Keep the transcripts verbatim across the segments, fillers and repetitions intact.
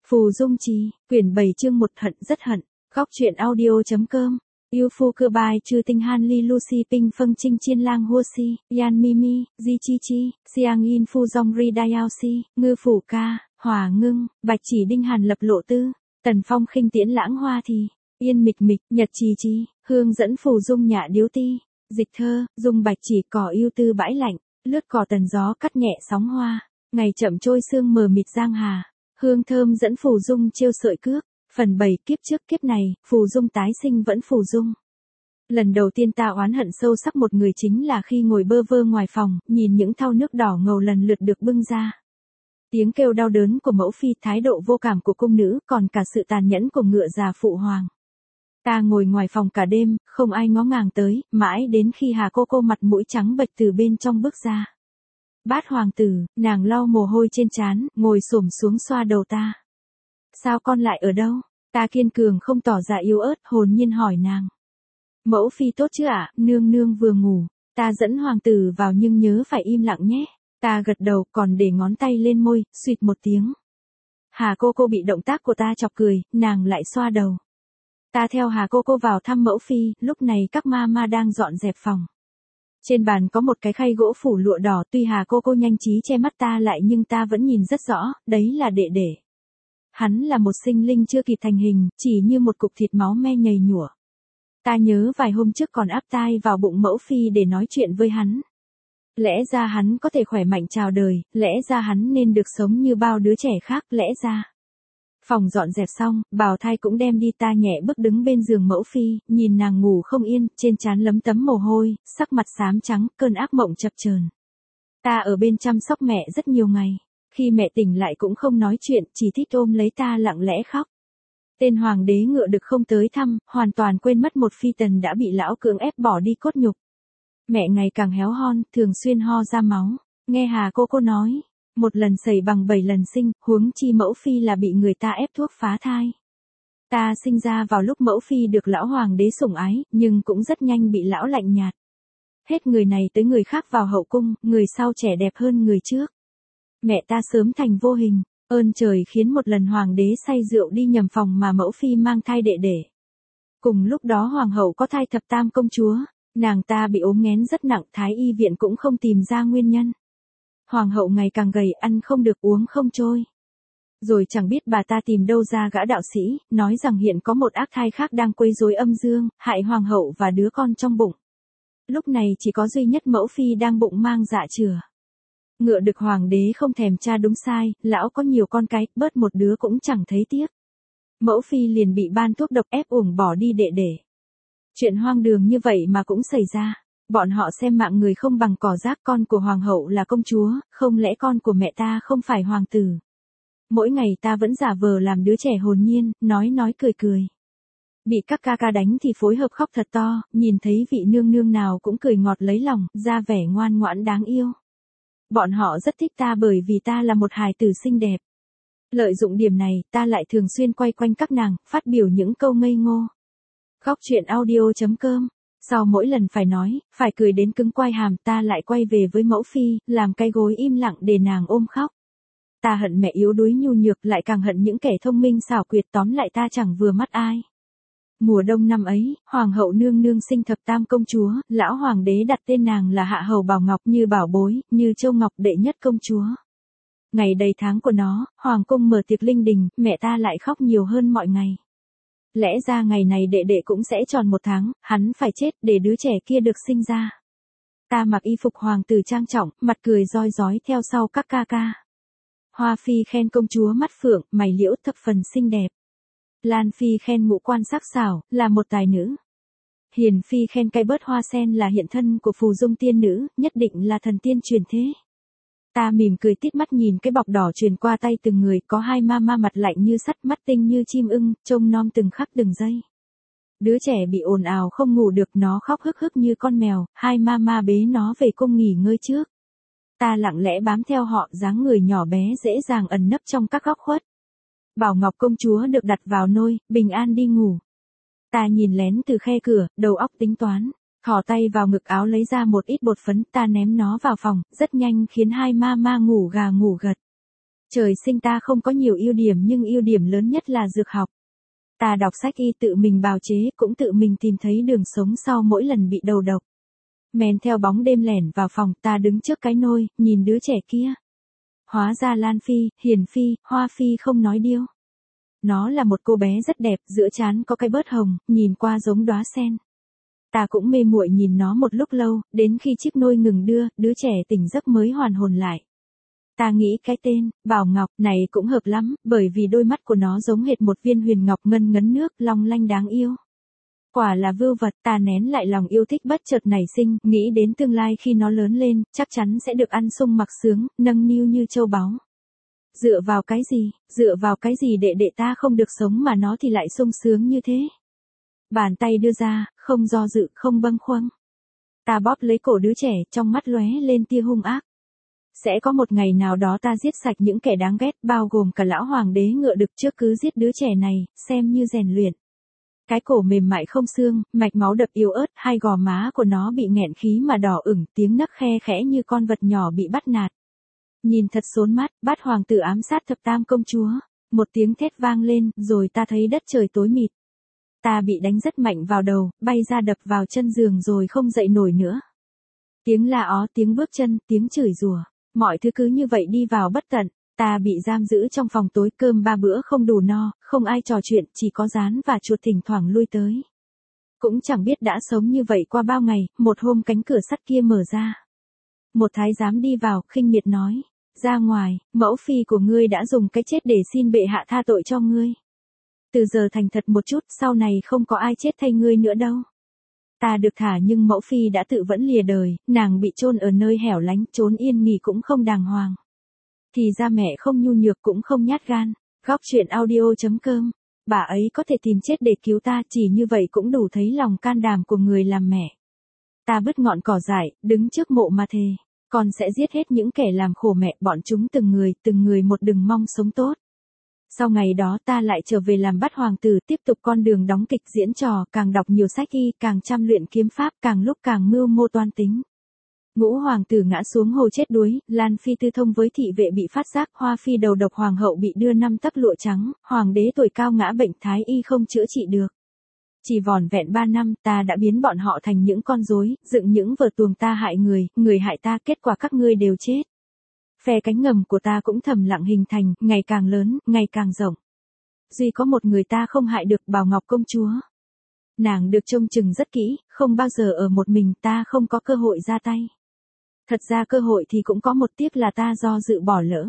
Phù Dung Trì, quyển bảy chương một hận rất hận, góc truyện audio.com. Yêu phu cơ bài trừ tinh han li Lucy Ping phân trinh chiên lang hua si, yan mimi, di chi chi, siang in phu dong ri dayao si, ngư phủ ca, hòa ngưng, bạch chỉ đinh hàn lập lộ tư, tần phong khinh tiễn lãng hoa thì, yên mịch mịch, nhật trì chi, hương dẫn phù dung nhạ điếu ti, dịch thơ, dung bạch chỉ cỏ yêu tư bãi lạnh, lướt cỏ tần gió cắt nhẹ sóng hoa, ngày chậm trôi sương mờ mịt giang hà, hương thơm dẫn phù dung trêu sợi cước. Phần bảy kiếp trước kiếp này, phù dung tái sinh vẫn phù dung. Lần đầu tiên ta oán hận sâu sắc một người chính là khi ngồi bơ vơ ngoài phòng, nhìn những thau nước đỏ ngầu lần lượt được bưng ra. Tiếng kêu đau đớn của mẫu phi, thái độ vô cảm của cung nữ, còn cả sự tàn nhẫn của ngựa già phụ hoàng. Ta ngồi ngoài phòng cả đêm, không ai ngó ngàng tới, mãi đến khi Hà cô cô mặt mũi trắng bệch từ bên trong bước ra. Bát hoàng tử, nàng lau mồ hôi trên trán, ngồi xổm xuống xoa đầu ta. Sao con lại ở đâu? Ta kiên cường không tỏ ra yếu ớt, hồn nhiên hỏi nàng. Mẫu phi tốt chứ ạ, nương nương vừa ngủ. Ta dẫn hoàng tử vào nhưng nhớ phải im lặng nhé. Ta gật đầu còn để ngón tay lên môi, suýt một tiếng. Hà cô cô bị động tác của ta chọc cười, nàng lại xoa đầu. Ta theo Hà cô cô vào thăm mẫu phi, lúc này các ma ma đang dọn dẹp phòng. Trên bàn có một cái khay gỗ phủ lụa đỏ, tuy Hà cô cô nhanh trí che mắt ta lại nhưng ta vẫn nhìn rất rõ, đấy là đệ đệ. Hắn là một sinh linh chưa kịp thành hình, chỉ như một cục thịt máu me nhầy nhụa. Ta nhớ vài hôm trước còn áp tai vào bụng mẫu phi để nói chuyện với hắn. Lẽ ra hắn có thể khỏe mạnh chào đời, lẽ ra hắn nên được sống như bao đứa trẻ khác, lẽ ra. Phòng dọn dẹp xong, bào thai cũng đem đi, ta nhẹ bước đứng bên giường mẫu phi, nhìn nàng ngủ không yên, trên trán lấm tấm mồ hôi, sắc mặt xám trắng, cơn ác mộng chập chờn. Ta ở bên chăm sóc mẹ rất nhiều ngày. Khi mẹ tỉnh lại cũng không nói chuyện, chỉ thích ôm lấy ta lặng lẽ khóc. Tên hoàng đế ngựa được không tới thăm, hoàn toàn quên mất một phi tần đã bị lão cưỡng ép bỏ đi cốt nhục. Mẹ ngày càng héo hon, thường xuyên ho ra máu. Nghe Hà cô cô nói, một lần sẩy bằng bảy lần sinh, huống chi mẫu phi là bị người ta ép thuốc phá thai. Ta sinh ra vào lúc mẫu phi được lão hoàng đế sủng ái, nhưng cũng rất nhanh bị lão lạnh nhạt. Hết người này tới người khác vào hậu cung, người sau trẻ đẹp hơn người trước. Mẹ ta sớm thành vô hình, ơn trời khiến một lần hoàng đế say rượu đi nhầm phòng mà mẫu phi mang thai đệ đệ. Cùng lúc đó hoàng hậu có thai thập tam công chúa, nàng ta bị ốm nghén rất nặng, thái y viện cũng không tìm ra nguyên nhân. Hoàng hậu ngày càng gầy, ăn không được uống không trôi. Rồi chẳng biết bà ta tìm đâu ra gã đạo sĩ, nói rằng hiện có một ác thai khác đang quấy rối âm dương, hại hoàng hậu và đứa con trong bụng. Lúc này chỉ có duy nhất mẫu phi đang bụng mang dạ chửa. Ngựa được hoàng đế không thèm tra đúng sai, lão có nhiều con cái, bớt một đứa cũng chẳng thấy tiếc. Mẫu phi liền bị ban thuốc độc ép uổng bỏ đi đệ đệ. Chuyện hoang đường như vậy mà cũng xảy ra. Bọn họ xem mạng người không bằng cỏ rác, con của hoàng hậu là công chúa, không lẽ con của mẹ ta không phải hoàng tử. Mỗi ngày ta vẫn giả vờ làm đứa trẻ hồn nhiên, nói nói cười cười. Bị các ca ca đánh thì phối hợp khóc thật to, nhìn thấy vị nương nương nào cũng cười ngọt lấy lòng, ra vẻ ngoan ngoãn đáng yêu. Bọn họ rất thích ta bởi vì ta là một hài tử xinh đẹp. Lợi dụng điểm này, ta lại thường xuyên quay quanh các nàng, phát biểu những câu ngây ngô. Góc truyện audio.com. Sau mỗi lần phải nói, phải cười đến cứng quai hàm, ta lại quay về với mẫu phi, làm cái gối im lặng để nàng ôm khóc. Ta hận mẹ yếu đuối nhu nhược, lại càng hận những kẻ thông minh xảo quyệt, tóm lại ta chẳng vừa mắt ai. Mùa đông năm ấy, hoàng hậu nương nương sinh thập tam công chúa, lão hoàng đế đặt tên nàng là Hạ Hầu Bảo Ngọc, như bảo bối, như châu ngọc đệ nhất công chúa. Ngày đầy tháng của nó, hoàng cung mở tiệc linh đình, mẹ ta lại khóc nhiều hơn mọi ngày. Lẽ ra ngày này đệ đệ cũng sẽ tròn một tháng, hắn phải chết để đứa trẻ kia được sinh ra. Ta mặc y phục hoàng tử trang trọng, mặt cười roi rói theo sau các ca ca. Hoa phi khen công chúa mắt phượng, mày liễu thập phần xinh đẹp. Lan phi khen ngũ quan sắc sảo, là một tài nữ. Hiền phi khen cây bớt hoa sen là hiện thân của phù dung tiên nữ, nhất định là thần tiên truyền thế. Ta mỉm cười tít mắt nhìn cái bọc đỏ truyền qua tay từng người, có hai ma ma mặt lạnh như sắt, mắt tinh như chim ưng, trông nom từng khắc từng giây. Đứa trẻ bị ồn ào không ngủ được, nó khóc hức hức như con mèo, hai ma ma bế nó về cung nghỉ ngơi trước. Ta lặng lẽ bám theo họ, dáng người nhỏ bé dễ dàng ẩn nấp trong các góc khuất. Bảo Ngọc công chúa được đặt vào nôi, bình an đi ngủ. Ta nhìn lén từ khe cửa, đầu óc tính toán, thò tay vào ngực áo lấy ra một ít bột phấn, ta ném nó vào phòng, rất nhanh khiến hai ma ma ngủ gà ngủ gật. Trời sinh ta không có nhiều ưu điểm nhưng ưu điểm lớn nhất là dược học. Ta đọc sách y tự mình bào chế, cũng tự mình tìm thấy đường sống sau mỗi lần bị đầu độc. Men theo bóng đêm lẻn vào phòng, ta đứng trước cái nôi, nhìn đứa trẻ kia. Hóa ra Lan Phi, Hiền Phi, Hoa Phi không nói điêu. Nó là một cô bé rất đẹp, giữa trán có cái bớt hồng, nhìn qua giống đóa sen. Ta cũng mê muội nhìn nó một lúc lâu, đến khi chiếc nôi ngừng đưa, đứa trẻ tỉnh giấc mới hoàn hồn lại. Ta nghĩ cái tên, Bảo Ngọc, này cũng hợp lắm, bởi vì đôi mắt của nó giống hệt một viên huyền ngọc ngân ngấn nước, long lanh đáng yêu. Quả là vưu vật, ta nén lại lòng yêu thích bất chợt nảy sinh, nghĩ đến tương lai khi nó lớn lên, chắc chắn sẽ được ăn sung mặc sướng, nâng niu như châu báu. Dựa vào cái gì, dựa vào cái gì để đệ ta không được sống mà nó thì lại sung sướng như thế? Bàn tay đưa ra, không do dự, không bâng khuâng. Ta bóp lấy cổ đứa trẻ, trong mắt lóe lên tia hung ác. Sẽ có một ngày nào đó ta giết sạch những kẻ đáng ghét, bao gồm cả lão hoàng đế ngựa đực trước cứ giết đứa trẻ này, xem như rèn luyện. Cái cổ mềm mại không xương, mạch máu đập yếu ớt, hai gò má của nó bị nghẹn khí mà đỏ ửng, tiếng nấc khe khẽ như con vật nhỏ bị bắt nạt. Nhìn thật xốn mắt, bát hoàng tử ám sát thập tam công chúa. Một tiếng thét vang lên, rồi ta thấy đất trời tối mịt. Ta bị đánh rất mạnh vào đầu, bay ra đập vào chân giường rồi không dậy nổi nữa. Tiếng la ó, tiếng bước chân, tiếng chửi rủa, mọi thứ cứ như vậy đi vào bất tận. Ta bị giam giữ trong phòng tối, cơm ba bữa không đủ no, không ai trò chuyện, chỉ có rán và chuột thỉnh thoảng lui tới. Cũng chẳng biết đã sống như vậy qua bao ngày, một hôm cánh cửa sắt kia mở ra. Một thái giám đi vào, khinh miệt nói, ra ngoài, mẫu phi của ngươi đã dùng cái chết để xin bệ hạ tha tội cho ngươi. Từ giờ thành thật một chút, sau này không có ai chết thay ngươi nữa đâu. Ta được thả nhưng mẫu phi đã tự vẫn lìa đời, nàng bị chôn ở nơi hẻo lánh, trốn yên nghỉ cũng không đàng hoàng. Thì ra mẹ không nhu nhược cũng không nhát gan. Góc truyện audio chấm com. Bà ấy có thể tìm chết để cứu ta, chỉ như vậy cũng đủ thấy lòng can đảm của người làm mẹ. Ta bứt ngọn cỏ dại, đứng trước mộ mà thề. Con sẽ giết hết những kẻ làm khổ mẹ, bọn chúng từng người, từng người một, đừng mong sống tốt. Sau ngày đó ta lại trở về làm bát hoàng tử, tiếp tục con đường đóng kịch diễn trò, càng đọc nhiều sách y, càng chăm luyện kiếm pháp, càng lúc càng mưu mô toan tính. Ngũ hoàng tử ngã xuống hồ chết đuối, Lan Phi tư thông với thị vệ bị phát giác, Hoa Phi đầu độc hoàng hậu bị đưa năm tấc lụa trắng, hoàng đế tuổi cao ngã bệnh thái y không chữa trị được. Chỉ vỏn vẹn ba năm, ta đã biến bọn họ thành những con rối, dựng những vở tuồng ta hại người, người hại ta, kết quả các ngươi đều chết. Phe cánh ngầm của ta cũng thầm lặng hình thành, ngày càng lớn, ngày càng rộng. Duy có một người ta không hại được, Bảo Ngọc công chúa. Nàng được trông chừng rất kỹ, không bao giờ ở một mình, ta không có cơ hội ra tay. Thật ra cơ hội thì cũng có, một tiếc là ta do dự bỏ lỡ.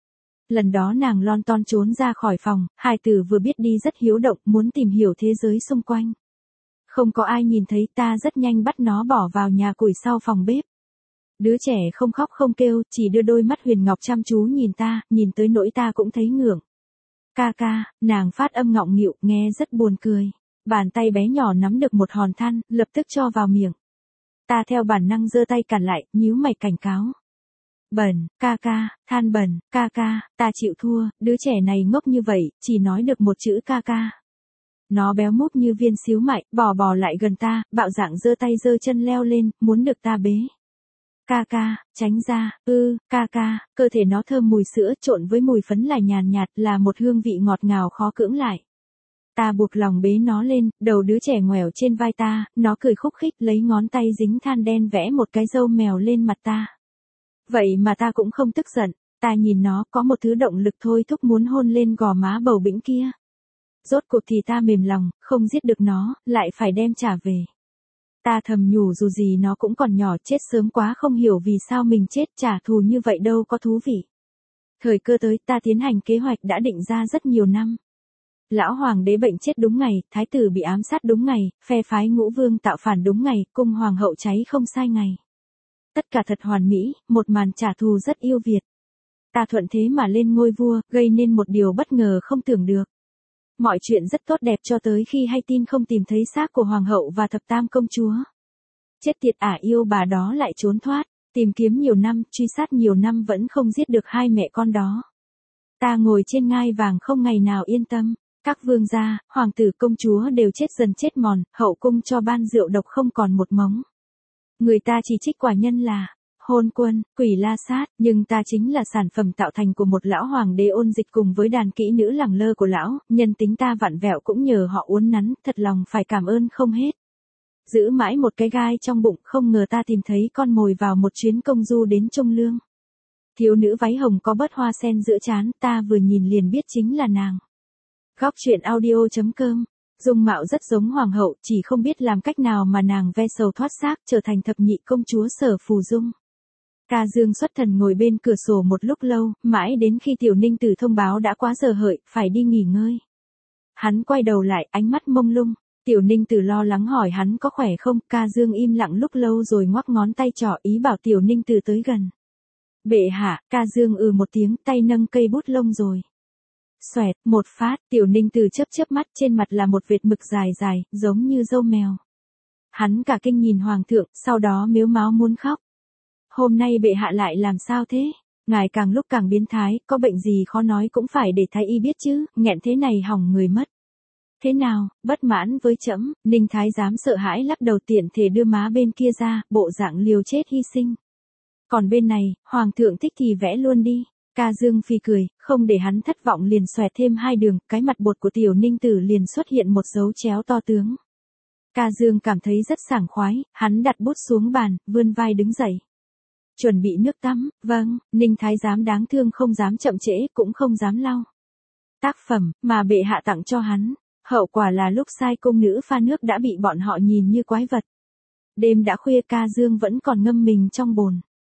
Lần đó nàng lon ton trốn ra khỏi phòng, hài tử vừa biết đi rất hiếu động, muốn tìm hiểu thế giới xung quanh. Không có ai nhìn thấy, ta rất nhanh bắt nó bỏ vào nhà củi sau phòng bếp. Đứa trẻ không khóc không kêu, chỉ đưa đôi mắt huyền ngọc chăm chú nhìn ta, nhìn tới nỗi ta cũng thấy ngượng. Ca ca, nàng phát âm ngọng nghịu, nghe rất buồn cười. Bàn tay bé nhỏ nắm được một hòn than, lập tức cho vào miệng. Ta theo bản năng giơ tay cản lại, nhíu mày cảnh cáo. Bẩn, ca ca, than bẩn, ca ca, ta chịu thua, đứa trẻ này ngốc như vậy, chỉ nói được một chữ ca ca. Nó béo múp như viên xíu mại, bò bò lại gần ta, bạo dạn giơ tay giơ chân leo lên, muốn được ta bế. Ca ca, tránh ra, ư, ca ca, cơ thể nó thơm mùi sữa trộn với mùi phấn lải nhàn nhạt, là một hương vị ngọt ngào khó cưỡng lại. Ta buộc lòng bế nó lên, đầu đứa trẻ ngoẻo trên vai ta, nó cười khúc khích lấy ngón tay dính than đen vẽ một cái râu mèo lên mặt ta. Vậy mà ta cũng không tức giận, ta nhìn nó có một thứ động lực thôi thúc muốn hôn lên gò má bầu bĩnh kia. Rốt cuộc thì ta mềm lòng, không giết được nó, lại phải đem trả về. Ta thầm nhủ dù gì nó cũng còn nhỏ, chết sớm quá không hiểu vì sao mình chết, trả thù như vậy đâu có thú vị. Thời cơ tới, ta tiến hành kế hoạch đã định ra rất nhiều năm. Lão hoàng đế bệnh chết đúng ngày, thái tử bị ám sát đúng ngày, phe phái ngũ vương tạo phản đúng ngày, cung hoàng hậu cháy không sai ngày. Tất cả thật hoàn mỹ, một màn trả thù rất yêu Việt. Ta thuận thế mà lên ngôi vua, gây nên một điều bất ngờ không tưởng được. Mọi chuyện rất tốt đẹp cho tới khi hay tin không tìm thấy xác của hoàng hậu và thập tam công chúa. Chết tiệt, ả yêu bà đó lại trốn thoát, tìm kiếm nhiều năm, truy sát nhiều năm vẫn không giết được hai mẹ con đó. Ta ngồi trên ngai vàng không ngày nào yên tâm. Các vương gia, hoàng tử công chúa đều chết dần chết mòn, hậu cung cho ban rượu độc không còn một mống. Người ta chỉ trích quả nhân là Hôn quân, quỷ la sát, nhưng ta chính là sản phẩm tạo thành của một lão hoàng đế ôn dịch cùng với đàn kỹ nữ lẳng lơ của lão, nhân tính ta vặn vẹo cũng nhờ họ uốn nắn, thật lòng phải cảm ơn không hết. Giữ mãi một cái gai trong bụng, không ngờ ta tìm thấy con mồi vào một chuyến công du đến Trung Lương. Thiếu nữ váy hồng có bớt hoa sen giữa trán, ta vừa nhìn liền biết chính là nàng. Góc truyện audio chấm com. Dung mạo rất giống hoàng hậu, chỉ không biết làm cách nào mà nàng ve sầu thoát xác, trở thành thập nhị công chúa Sở Phù Dung. Ca Dương xuất thần ngồi bên cửa sổ một lúc lâu, mãi đến khi Tiểu Ninh Tử thông báo đã quá giờ hợi, phải đi nghỉ ngơi. Hắn quay đầu lại, ánh mắt mông lung. Tiểu Ninh Tử lo lắng hỏi hắn có khỏe không, Ca Dương im lặng lúc lâu rồi ngoắc ngón tay trỏ ý bảo Tiểu Ninh Tử tới gần. Bệ hạ, Ca Dương ừ một tiếng, tay nâng cây bút lông rồi. Xoẹt, một phát, Tiểu Ninh Tử chớp chớp mắt, trên mặt là một vệt mực dài dài, giống như râu mèo. Hắn cả kinh nhìn hoàng thượng, sau đó mếu máo muốn khóc. Hôm nay bệ hạ lại làm sao thế? Ngài càng lúc càng biến thái, có bệnh gì khó nói cũng phải để thái y biết chứ, nghẹn thế này hỏng người mất. Thế nào, bất mãn với trẫm? Ninh thái giám sợ hãi lắc đầu, tiện thể đưa má bên kia ra, bộ dạng liều chết hy sinh. Còn bên này, hoàng thượng thích thì vẽ luôn đi. Ca Dương phì cười, không để hắn thất vọng liền xoẹt thêm hai đường, cái mặt bột của Tiểu Ninh Tử liền xuất hiện một dấu chéo to tướng. Ca Dương cảm thấy rất sảng khoái, hắn đặt bút xuống bàn, vươn vai đứng dậy. Chuẩn bị nước tắm, vâng, Ninh thái giám đáng thương không dám chậm trễ, cũng không dám lau. Tác phẩm, mà bệ hạ tặng cho hắn, hậu quả là lúc sai cung nữ pha nước đã bị bọn họ nhìn như quái vật. Đêm đã khuya, Ca Dương vẫn còn ngâm mình trong bồn.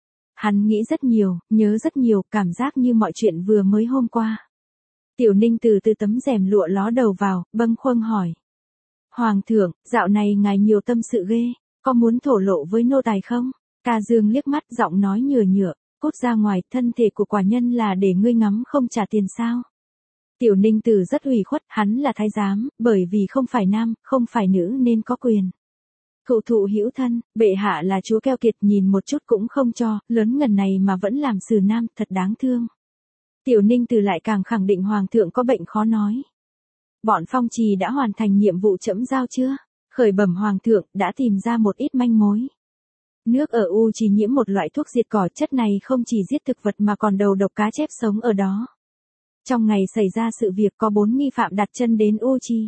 Hắn nghĩ rất nhiều, nhớ rất nhiều, cảm giác như mọi chuyện vừa mới hôm qua. Tiểu Ninh Tử từ tấm rèm lụa ló đầu vào, bâng khuâng hỏi. Hoàng thượng, dạo này ngài nhiều tâm sự ghê, có muốn thổ lộ với nô tài không? Ca Dương liếc mắt, giọng nói nhừa nhựa, cút ra ngoài, thân thể của quả nhân là để ngươi ngắm không trả tiền sao? Tiểu Ninh Tử rất ủy khuất, hắn là thái giám, bởi vì không phải nam, không phải nữ nên có quyền. Cựu thụ hữu thân, bệ hạ là chúa keo kiệt, nhìn một chút cũng không cho, lớn ngần này mà vẫn làm xử nam, thật đáng thương. Tiểu Ninh Tử lại càng khẳng định hoàng thượng có bệnh khó nói. Bọn phong trì đã hoàn thành nhiệm vụ trẫm giao chưa? Khởi bẩm hoàng thượng, đã tìm ra một ít manh mối. Nước ở U Trì nhiễm một loại thuốc diệt cỏ, chất này không chỉ giết thực vật mà còn đầu độc cá chép sống ở đó. Trong ngày xảy ra sự việc có bốn nghi phạm đặt chân đến U Trì.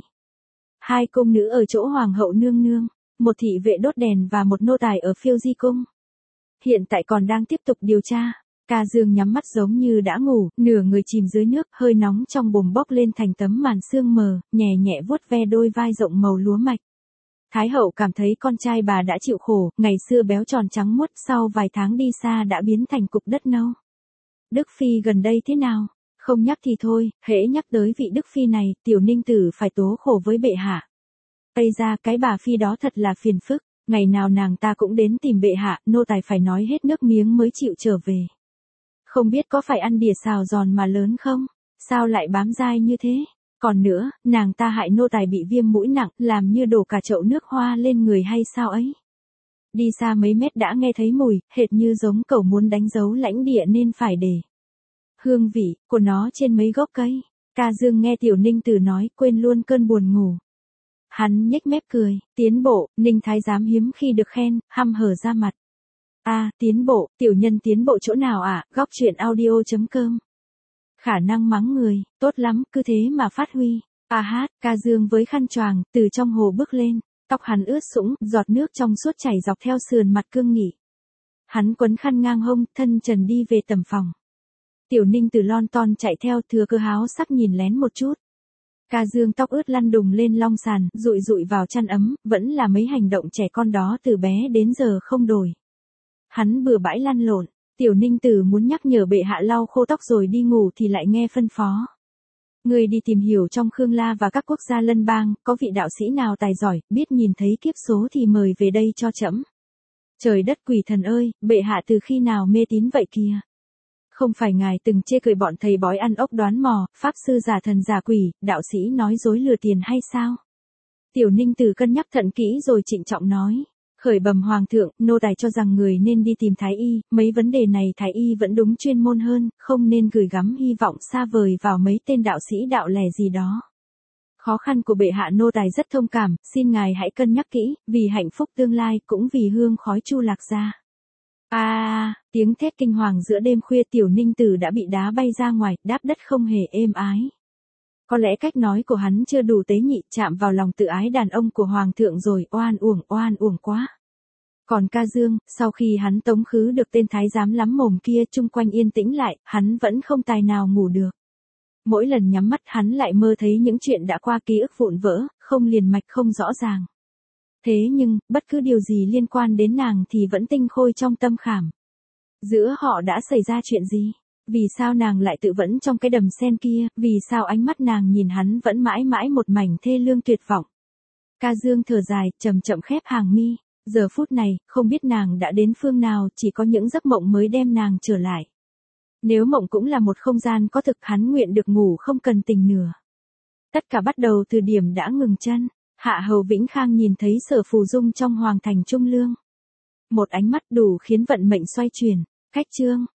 Hai cung nữ ở chỗ hoàng hậu nương nương, một thị vệ đốt đèn và một nô tài ở Phiêu Di cung. Hiện tại còn đang tiếp tục điều tra. Ca Dương nhắm mắt giống như đã ngủ, nửa người chìm dưới nước, hơi nóng trong bồn bốc lên thành tấm màn sương mờ, nhẹ nhẹ vuốt ve đôi vai rộng màu lúa mạch. Thái hậu cảm thấy con trai bà đã chịu khổ, ngày xưa béo tròn trắng muốt, sau vài tháng đi xa đã biến thành cục đất nâu. Đức Phi gần đây thế nào? Không nhắc thì thôi, hễ nhắc tới vị Đức Phi này, Tiểu Ninh Tử phải tố khổ với bệ hạ. Tây ra cái bà Phi đó thật là phiền phức, ngày nào nàng ta cũng đến tìm bệ hạ, nô tài phải nói hết nước miếng mới chịu trở về. Không biết có phải ăn đỉa xào giòn mà lớn không? Sao lại bám dai như thế? Còn nữa, nàng ta hại nô tài bị viêm mũi nặng, làm như đổ cả chậu nước hoa lên người hay sao ấy? Đi xa mấy mét đã nghe thấy mùi, hệt như giống cẩu muốn đánh dấu lãnh địa nên phải để hương vị của nó trên mấy gốc cây. Ca Dương nghe Tiểu Ninh Tử nói, quên luôn cơn buồn ngủ. Hắn nhếch mép cười, tiến bộ, Ninh thái giám hiếm khi được khen, hăm hở ra mặt. A, à, tiến bộ, tiểu nhân tiến bộ chỗ nào ạ? À? Góc truyện audio chấm com. Khả năng mắng người, tốt lắm, cứ thế mà phát huy. A hát, Ca Dương với khăn choàng, từ trong hồ bước lên, tóc hắn ướt sũng, giọt nước trong suốt chảy dọc theo sườn mặt cương nghị. Hắn quấn khăn ngang hông, thân trần đi về tầm phòng. Tiểu Ninh Tử lon ton chạy theo, thừa cơ háo sắc nhìn lén một chút. Ca Dương tóc ướt lăn đùng lên long sàn, rụi rụi vào chăn ấm, vẫn là mấy hành động trẻ con đó từ bé đến giờ không đổi. Hắn bừa bãi lăn lộn, Tiểu Ninh Tử muốn nhắc nhở bệ hạ lau khô tóc rồi đi ngủ thì lại nghe phân phó. Người đi tìm hiểu trong Khương La và các quốc gia lân bang, có vị đạo sĩ nào tài giỏi, biết nhìn thấy kiếp số thì mời về đây cho trẫm. Trời đất quỷ thần ơi, bệ hạ từ khi nào mê tín vậy kìa? Không phải ngài từng chê cười bọn thầy bói ăn ốc đoán mò, pháp sư giả thần giả quỷ, đạo sĩ nói dối lừa tiền hay sao? Tiểu Ninh Tử cân nhắc thận kỹ rồi trịnh trọng nói. Khởi bẩm hoàng thượng, nô tài cho rằng người nên đi tìm thái y, mấy vấn đề này thái y vẫn đúng chuyên môn hơn, không nên gửi gắm hy vọng xa vời vào mấy tên đạo sĩ đạo lẻ gì đó. Khó khăn của bệ hạ nô tài rất thông cảm, xin ngài hãy cân nhắc kỹ, vì hạnh phúc tương lai cũng vì hương khói Chu Lạc gia. A a, tiếng thét kinh hoàng giữa đêm khuya Tiểu Ninh Tử đã bị đá bay ra ngoài, đáp đất không hề êm ái. Có lẽ cách nói của hắn chưa đủ tế nhị, chạm vào lòng tự ái đàn ông của hoàng thượng rồi, oan uổng oan uổng quá. Còn ca dương, sau khi hắn tống khứ được tên thái giám lắm mồm kia, chung quanh yên tĩnh lại, hắn vẫn không tài nào ngủ được. Mỗi lần nhắm mắt hắn lại mơ thấy những chuyện đã qua, ký ức vụn vỡ, không liền mạch không rõ ràng. Thế nhưng, bất cứ điều gì liên quan đến nàng thì vẫn tinh khôi trong tâm khảm. Giữa họ đã xảy ra chuyện gì? Vì sao nàng lại tự vẫn trong cái đầm sen kia? Vì sao ánh mắt nàng nhìn hắn vẫn mãi mãi một mảnh thê lương tuyệt vọng? Ca dương thở dài, chậm chậm khép hàng mi. Giờ phút này, không biết nàng đã đến phương nào, chỉ có những giấc mộng mới đem nàng trở lại. Nếu mộng cũng là một không gian có thực, hắn nguyện được ngủ không cần tình nửa. Tất cả bắt đầu từ điểm đã ngừng chân. Hạ hầu Vĩnh Khang nhìn thấy Sở Phù Dung trong hoàng thành trung lương. Một ánh mắt đủ khiến vận mệnh xoay chuyển. Cách chương.